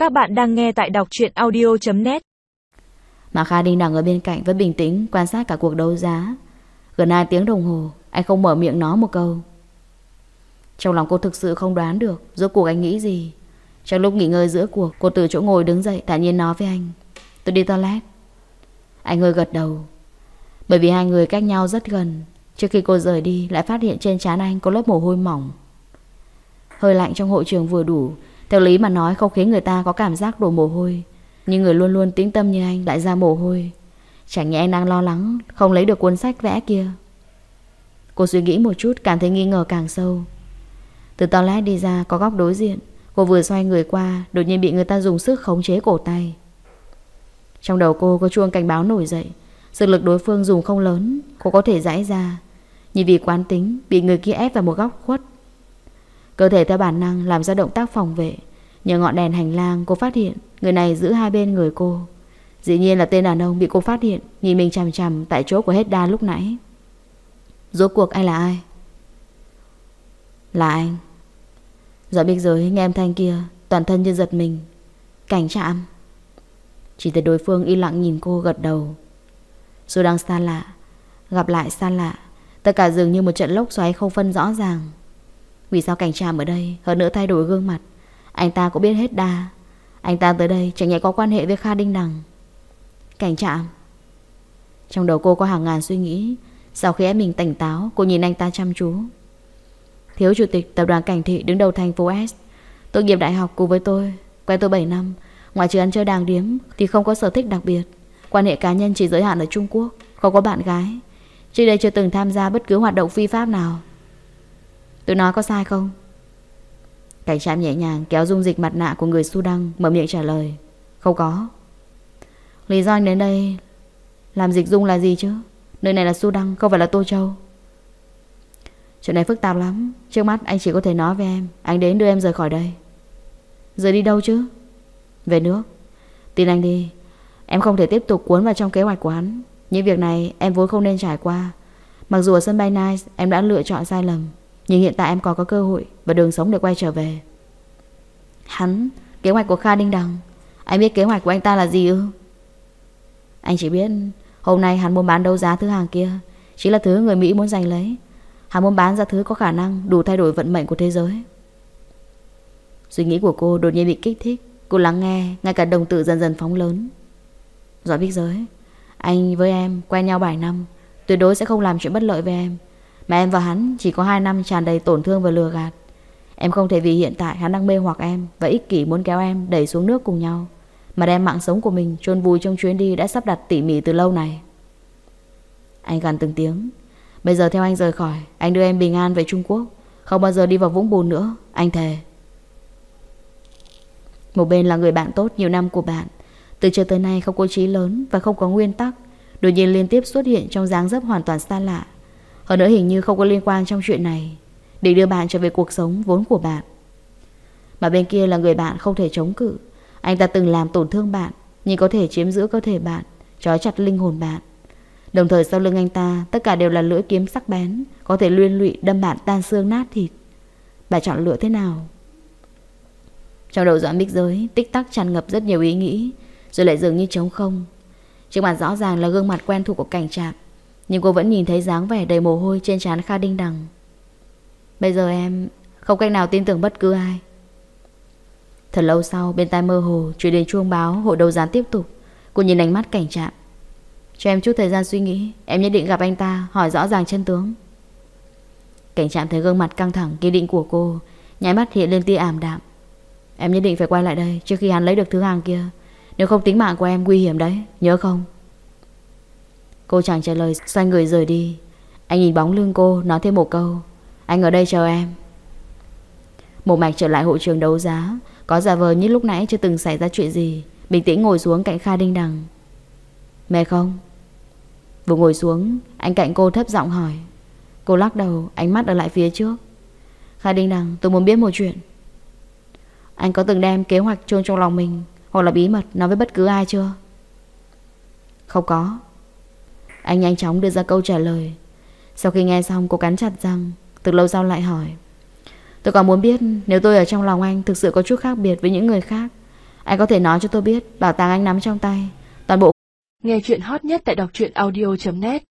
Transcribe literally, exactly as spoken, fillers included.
Các bạn đang nghe tại đọc truyện audio chấm net. Mà Kha Đinh Đằng ở bên cạnh vẫn bình tĩnh quan sát cả cuộc đấu giá. Gần hai tiếng đồng hồ, anh không mở miệng nói một câu. Trong lòng cô thực sự không đoán được rốt cuộc anh nghĩ gì. Trong lúc nghỉ ngơi giữa cuộc, cô từ chỗ ngồi đứng dậy thản nhiên nói với anh: "Tôi đi toilet." Anh hơi gật đầu. Bởi vì hai người cách nhau rất gần, trước khi cô rời đi lại phát hiện trên trán anh có lớp mồ hôi mỏng. Hơi lạnh trong hội trường vừa đủ. Theo lý mà nói không khiến người ta có cảm giác đổ mồ hôi, nhưng người luôn luôn tĩnh tâm như anh lại ra mồ hôi. Chẳng nhẽ anh đang lo lắng không lấy được cuốn sách vẽ kia. Cô suy nghĩ một chút, cảm thấy nghi ngờ càng sâu. Từ toilet đi ra có góc đối diện, cô vừa xoay người qua, đột nhiên bị người ta dùng sức khống chế cổ tay. Trong đầu cô có chuông cảnh báo nổi dậy. Sức lực đối phương dùng không lớn, cô có thể giãy ra, nhưng vì quán tính bị người kia ép vào một góc khuất. Cơ thể theo bản năng làm ra động tác phòng vệ. Nhờ ngọn đèn hành lang cô phát hiện người này giữ hai bên người cô. Dĩ nhiên là tên đàn ông bị cô phát hiện nhìn mình chằm chằm tại chỗ của Hedda lúc nãy. Rốt cuộc anh là ai? Là anh. Giỏi Bích Giới nghe âm thanh kia, toàn thân như giật mình. Cảnh Trạm. Chỉ thấy đối phương im lặng nhìn cô gật đầu. Dù đang xa lạ, gặp lại xa lạ, tất cả dường như một trận lốc xoáy không phân rõ ràng. Vì sao Cảnh Trạm ở đây? Hơn nữa thay đổi gương mặt, anh ta cũng biết hết đa. Anh ta tới đây chẳng nhẽ có quan hệ với Kha Đinh Đằng. Cảnh Trạm. Trong đầu cô có hàng ngàn suy nghĩ. Sau khi ép mình tỉnh táo, cô nhìn anh ta chăm chú. Thiếu chủ tịch tập đoàn Cảnh Thị đứng đầu thành phố S, tốt nghiệp đại học cùng với tôi, quen tôi bảy năm. Ngoài trừ ăn chơi đàng điếm thì không có sở thích đặc biệt. Quan hệ cá nhân chỉ giới hạn ở Trung Quốc, không có bạn gái. Trước đây chưa từng tham gia bất cứ hoạt động phi pháp nào. Tôi nói có sai không? Cảnh Trạm nhẹ nhàng kéo dung dịch mặt nạ của người Sudan, mở miệng trả lời: Không có. Lý do anh đến đây làm dịch dung là gì chứ? Nơi này là Sudan, không phải là Tô Châu. Chuyện này phức tạp lắm. Trước mắt anh chỉ có thể nói với em, anh đến đưa em rời khỏi đây. Rời đi đâu chứ? Về nước. Tin anh đi, em không thể tiếp tục cuốn vào trong kế hoạch của hắn. Những việc này em vốn không nên trải qua. Mặc dù ở sân bay Nice em đã lựa chọn sai lầm, nhưng hiện tại em còn có cơ hội và đường sống để quay trở về. Hắn, kế hoạch của Kha Đinh Đằng. Anh biết kế hoạch của anh ta là gì ư? Anh chỉ biết hôm nay hắn muốn bán đấu giá thứ hàng kia, chính là thứ người Mỹ muốn giành lấy. Hắn muốn bán ra thứ có khả năng đủ thay đổi vận mệnh của thế giới. Suy nghĩ của cô đột nhiên bị kích thích. Cô lắng nghe, ngay cả đồng tử dần dần phóng lớn. Giỏi Bích Giới, anh với em quen nhau bảy năm, tuyệt đối sẽ không làm chuyện bất lợi với em. Mà em và hắn chỉ có hai năm tràn đầy tổn thương và lừa gạt. Em không thể vì hiện tại hắn đang mê hoặc em và ích kỷ muốn kéo em đẩy xuống nước cùng nhau mà đem mạng sống của mình chôn vùi trong chuyến đi đã sắp đặt tỉ mỉ từ lâu này. Anh gằn từng tiếng. Bây giờ theo anh rời khỏi, anh đưa em bình an về Trung Quốc, không bao giờ đi vào vũng bùn nữa, anh thề. Một bên là người bạn tốt nhiều năm của bạn, từ trước tới nay không có chí lớn và không có nguyên tắc, đột nhiên liên tiếp xuất hiện trong dáng dấp hoàn toàn xa lạ. Hơn nữa hình như không có liên quan trong chuyện này, để đưa bạn trở về cuộc sống vốn của bạn. Mà bên kia là người bạn không thể chống cự. Anh ta từng làm tổn thương bạn, nhưng có thể chiếm giữ cơ thể bạn, trói chặt linh hồn bạn. Đồng thời sau lưng anh ta tất cả đều là lưỡi kiếm sắc bén, có thể liên lụy đâm bạn tan xương nát thịt. Bà chọn lựa thế nào? Trong đầu Doãn Bích Giới tích tắc tràn ngập rất nhiều ý nghĩ, rồi lại dường như trống không. Trước mặt rõ ràng là gương mặt quen thuộc của Cảnh Trạm, nhưng cô vẫn nhìn thấy dáng vẻ đầy mồ hôi trên trán Kha Đinh Đằng. Bây giờ em không cách nào tin tưởng bất cứ ai. Thật lâu sau, bên tai mơ hồ truyền đến chuông báo hội đấu giá tiếp tục. Cô nhìn ánh mắt Cảnh Trạm. Cho em chút thời gian suy nghĩ, em nhất định gặp anh ta, hỏi rõ ràng chân tướng. Cảnh Trạm thấy gương mặt căng thẳng kiên định của cô, nháy mắt hiện lên tia ảm đạm. Em nhất định phải quay lại đây trước khi hắn lấy được thứ hàng kia, nếu không tính mạng của em nguy hiểm đấy, nhớ không? Cô chẳng trả lời, xoay người rời đi. Anh nhìn bóng lưng cô, nói thêm một câu: Anh ở đây chờ em. Một mạch trở lại hội trường đấu giá, có giả vờ như lúc nãy chưa từng xảy ra chuyện gì, bình tĩnh ngồi xuống cạnh Kha Đinh Đằng. Mệt không? Vừa ngồi xuống, anh cạnh cô thấp giọng hỏi. Cô lắc đầu, ánh mắt ở lại phía trước. Kha Đinh Đằng, tôi muốn biết một chuyện. Anh có từng đem kế hoạch chôn trong lòng mình hoặc là bí mật nói với bất cứ ai chưa? Không có. Anh nhanh chóng đưa ra câu trả lời. Sau khi nghe xong cô cắn chặt răng. Từ lâu sau lại hỏi: Tôi còn muốn biết nếu tôi ở trong lòng anh thực sự có chút khác biệt với những người khác, Anh có thể nói cho tôi biết bảo tàng anh nắm trong tay toàn bộ. Nghe chuyện hot nhất tại đọc truyện audio chấm net